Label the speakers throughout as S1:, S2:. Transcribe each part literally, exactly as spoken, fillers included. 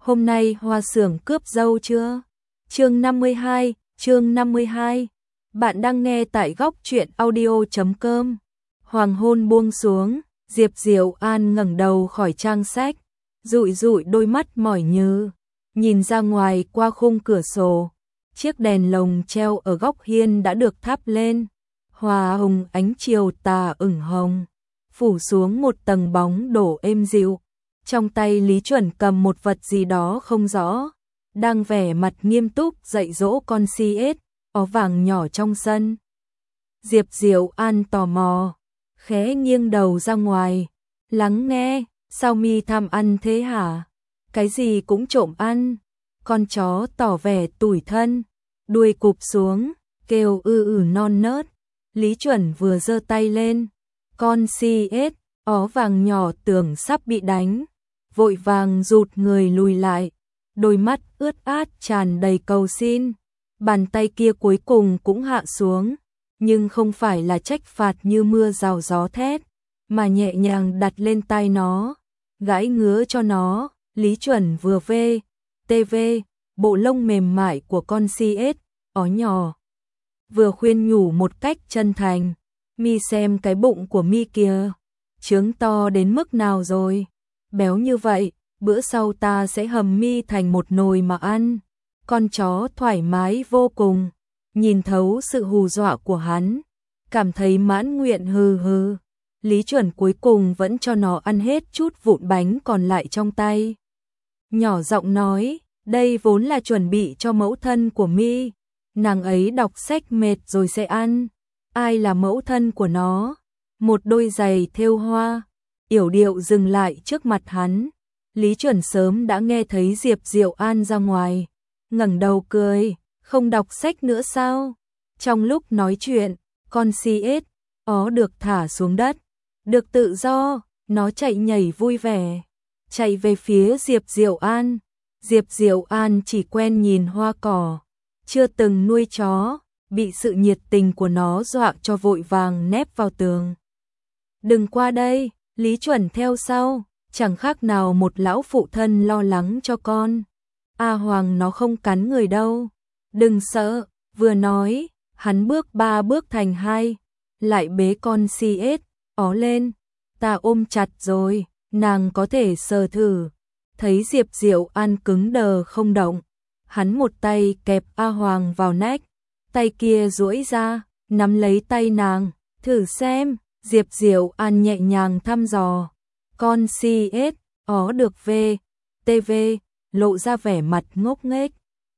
S1: hôm nay Hoa Xưởng cướp dâu chưa? Chương năm mươi hai, chương năm mươi hai. Bạn đang nghe tại góc truyện audio chấm com. Hoàng hôn buông xuống, Diệp Diệu An ngẩng đầu khỏi trang sách, dụi dụi đôi mắt mỏi nhừ, nhìn ra ngoài qua khung cửa sổ. Chiếc đèn lồng treo ở góc hiên đã được thắp lên, hòa hồng ánh chiều tà ửng hồng, phủ xuống một tầng bóng đổ êm dịu. Trong tay Lý Chuẩn cầm một vật gì đó không rõ, đang vẻ mặt nghiêm túc dạy dỗ con xê ét ó vàng nhỏ trong sân. Diệp Diệu An tò mò, khẽ nghiêng đầu ra ngoài, lắng nghe, sao mi tham ăn thế hả? Cái gì cũng trộm ăn. Con chó tỏ vẻ tủi thân, đuôi cụp xuống, kêu ư ử non nớt. Lý Chuẩn vừa giơ tay lên, con xê ét ó vàng nhỏ tưởng sắp bị đánh, vội vàng rụt người lùi lại, đôi mắt ướt át tràn đầy cầu xin. Bàn tay kia cuối cùng cũng hạ xuống, nhưng không phải là trách phạt như mưa rào gió thét, mà nhẹ nhàng đặt lên tai nó, gãi ngứa cho nó. Lý Chuẩn vừa vê, tê vê, bộ lông mềm mại của con xê ét ó nhỏ, vừa khuyên nhủ một cách chân thành, mi xem cái bụng của mi kìa, trướng to đến mức nào rồi, béo như vậy, bữa sau ta sẽ hầm mi thành một nồi mà ăn. Con chó thoải mái vô cùng, nhìn thấu sự hù dọa của hắn, cảm thấy mãn nguyện hừ hừ. Lý Chuẩn cuối cùng vẫn cho nó ăn hết chút vụn bánh còn lại trong tay. Nhỏ giọng nói, đây vốn là chuẩn bị cho mẫu thân của mi, nàng ấy đọc sách mệt rồi sẽ ăn. Ai là mẫu thân của nó? Một đôi giày thêu hoa, yểu điệu dừng lại trước mặt hắn. Lý Chuẩn sớm đã nghe thấy Diệp Diệu An ra ngoài, ngẩng đầu cười, không đọc sách nữa sao? Trong lúc nói chuyện, con xê ét ó được thả xuống đất, được tự do, nó chạy nhảy vui vẻ, chạy về phía Diệp Diệu An. Diệp Diệu An chỉ quen nhìn hoa cỏ, chưa từng nuôi chó, bị sự nhiệt tình của nó dọa cho vội vàng nép vào tường. Đừng qua đây, Lý Chuẩn theo sau, chẳng khác nào một lão phụ thân lo lắng cho con. A Hoàng nó không cắn người đâu, đừng sợ. Vừa nói, hắn bước ba bước thành hai, lại bế con xê ét ó lên, ta ôm chặt rồi, nàng có thể sờ thử. Thấy Diệp Diệu An cứng đờ không động, hắn một tay kẹp A Hoàng vào nách, tay kia duỗi ra, nắm lấy tay nàng, thử xem. Diệp Diệu An nhẹ nhàng thăm dò, con xê ét ó được vê, tê vê, lộ ra vẻ mặt ngốc nghếch.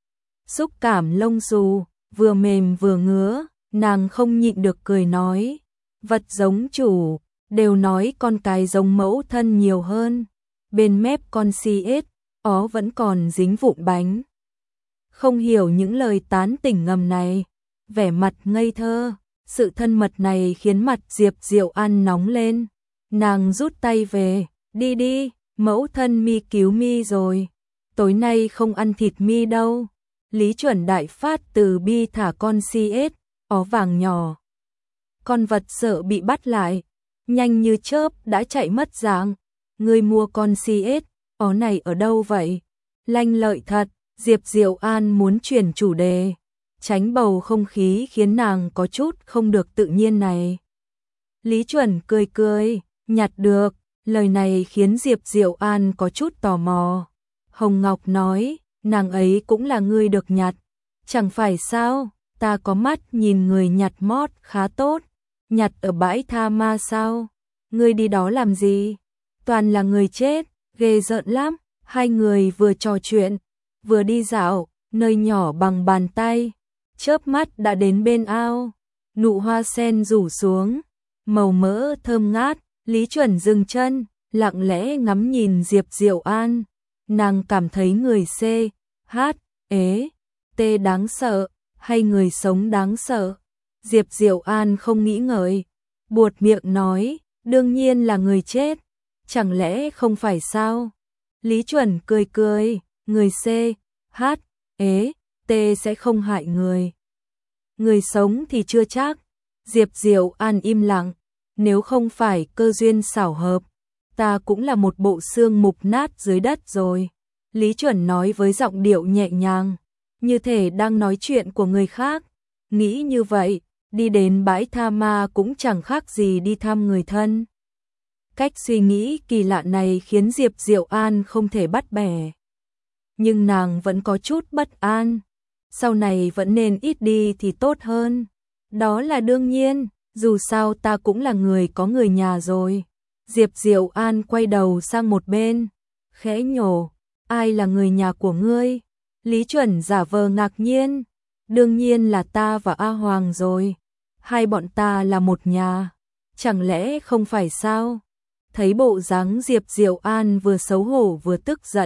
S1: Xúc cảm lông xù, vừa mềm vừa ngứa, nàng không nhịn được cười nói, vật giống chủ, đều nói con cái giống mẫu thân nhiều hơn. Bên mép con xê ét ó vẫn còn dính vụn bánh. Không hiểu những lời tán tỉnh ngầm này, vẻ mặt ngây thơ, sự thân mật này khiến mặt Diệp Diệu An nóng lên. Nàng rút tay về, đi đi, mẫu thân mi cứu mi rồi, tối nay không ăn thịt mi đâu. Lý Chuẩn đại phát từ bi thả con xê ét ó vàng nhỏ. Con vật sợ bị bắt lại, nhanh như chớp đã chạy mất dạng. Ngươi mua con xê ét ó này ở đâu vậy? Lanh lợi thật. Diệp Diệu An muốn chuyển chủ đề, tránh bầu không khí khiến nàng có chút không được tự nhiên này. Lý Chuẩn cười cười, nhặt được. Lời này khiến Diệp Diệu An có chút tò mò. Hồng Ngọc nói, nàng ấy cũng là người được nhặt. Chẳng phải sao, ta có mắt nhìn người nhặt mót khá tốt. Nhặt ở bãi tha ma sao? Ngươi đi đó làm gì? Toàn là người chết, ghê rợn lắm. Hai người vừa trò chuyện, vừa đi dạo, nơi nhỏ bằng bàn tay. Chớp mắt đã đến bên ao. Nụ hoa sen rủ xuống, màu mỡ thơm ngát. Lý Chuẩn dừng chân, lặng lẽ ngắm nhìn Diệp Diệu An. Nàng cảm thấy người C, H, ế, T đáng sợ, hay người sống đáng sợ. Diệp Diệu An không nghĩ ngợi, buột miệng nói, đương nhiên là người chết, chẳng lẽ không phải sao? Lý Chuẩn cười cười, người C, H, ế, T sẽ không hại người. Người sống thì chưa chắc. Diệp Diệu An im lặng. Nếu không phải cơ duyên xảo hợp, ta cũng là một bộ xương mục nát dưới đất rồi. Lý Chuẩn nói với giọng điệu nhẹ nhàng, như thể đang nói chuyện của người khác. Nghĩ như vậy, đi đến bãi tha ma cũng chẳng khác gì đi thăm người thân. Cách suy nghĩ kỳ lạ này khiến Diệp Diệu An không thể bắt bẻ. Nhưng nàng vẫn có chút bất an. Sau này vẫn nên ít đi thì tốt hơn. Đó là đương nhiên, dù sao ta cũng là người có người nhà rồi. Diệp Diệu An quay đầu sang một bên, khẽ nhổ, ai là người nhà của ngươi? Lý Chuẩn giả vờ ngạc nhiên, đương nhiên là ta và A Hoàng rồi. Hai bọn ta là một nhà, chẳng lẽ không phải sao? Thấy bộ dáng Diệp Diệu An vừa xấu hổ vừa tức giận.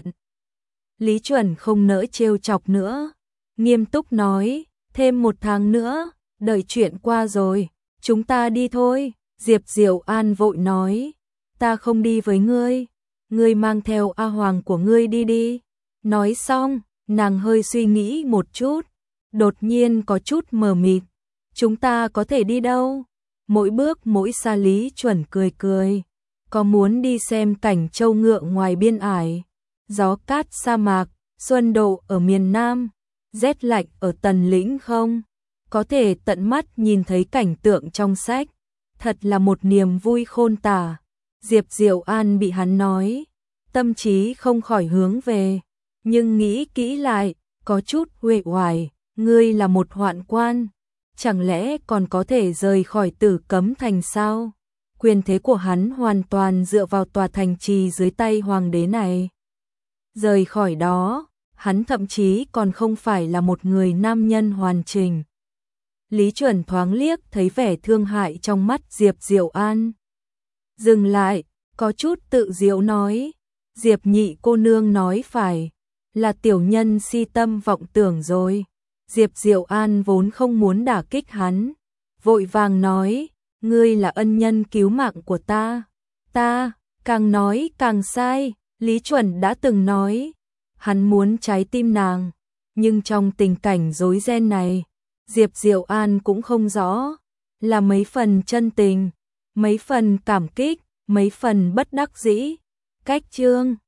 S1: Lý Chuẩn không nỡ trêu chọc nữa, nghiêm túc nói, thêm một tháng nữa, đợi chuyện qua rồi, chúng ta đi thôi. Diệp Diệu An vội nói, ta không đi với ngươi, ngươi mang theo A Hoàng của ngươi đi đi. Nói xong, nàng hơi suy nghĩ một chút, đột nhiên có chút mờ mịt, chúng ta có thể đi đâu? Mỗi bước mỗi xa. Lý Chuẩn cười cười, có muốn đi xem cảnh trâu ngựa ngoài biên ải, gió cát sa mạc, xuân độ ở miền Nam, rét lạnh ở Tần Lĩnh không? Có thể tận mắt nhìn thấy cảnh tượng trong sách, thật là một niềm vui khôn tả. Diệp Diệu An bị hắn nói, tâm trí không khỏi hướng về, nhưng nghĩ kỹ lại, có chút uể oải, ngươi là một hoạn quan, chẳng lẽ còn có thể rời khỏi Tử Cấm Thành sao? Quyền thế của hắn hoàn toàn dựa vào tòa thành trì dưới tay hoàng đế này. Rời khỏi đó, hắn thậm chí còn không phải là một người nam nhân hoàn chỉnh. Lý Chuẩn thoáng liếc thấy vẻ thương hại trong mắt Diệp Diệu An. Dừng lại, có chút tự giễu nói, Diệp nhị cô nương nói phải, là tiểu nhân si tâm vọng tưởng rồi. Diệp Diệu An vốn không muốn đả kích hắn, vội vàng nói, ngươi là ân nhân cứu mạng của ta. Ta, càng nói càng sai, Lý Chuẩn đã từng nói, hắn muốn trái tim nàng, nhưng trong tình cảnh rối ren này, Diệp Diệu An cũng không rõ, là mấy phần chân tình, mấy phần cảm kích, mấy phần bất đắc dĩ. Cách chương